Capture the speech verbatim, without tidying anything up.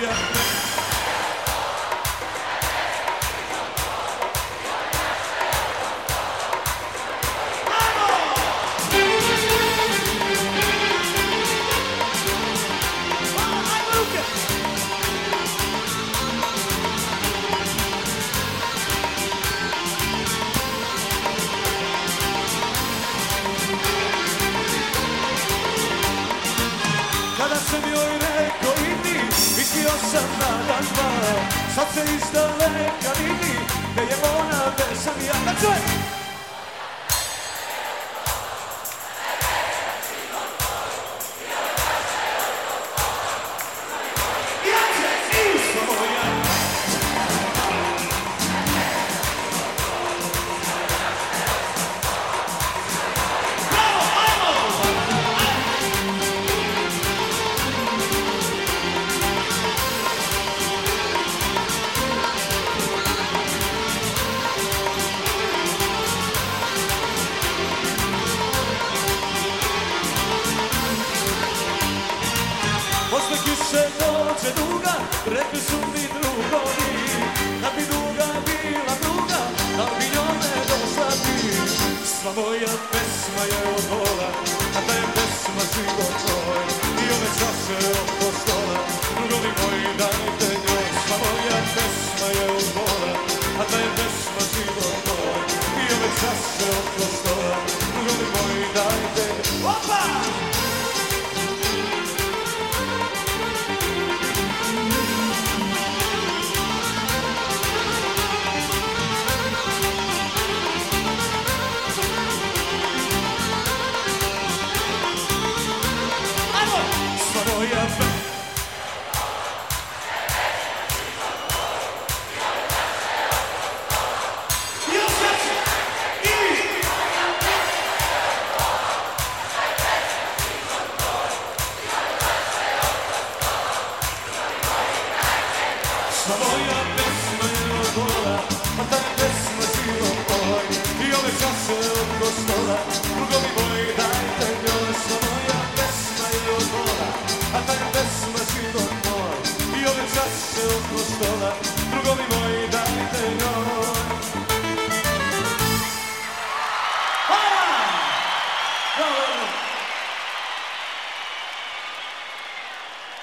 moja. Kada sam joj rekao idi, mislio sam na dan dva, sad se izdaleka vidi da je ona bez sam ja. Da čujem! Posle kiše noće duga, rekli su mi drugovi, da bi duga bila druga, da bi njome došla ti. Sva moja pesma je od vola, a ta je pesma život moj, i ove čaše oko stola, drugovi moji dajte njoj. Sva moja pesma je od vola, a ta je pesma život moj, i ove čaše oko stola, drugovi moji dajte njoj. Opa! Sva moja pesma je od vola, a ta je pesma život moj, i ove čaše oko stola, drugovi moji dajte njoj. Sva moja pesma je od vola, a ta je pesma život moj, i ove čaše oko stola, drugovi moji dajte njoj. Hvala!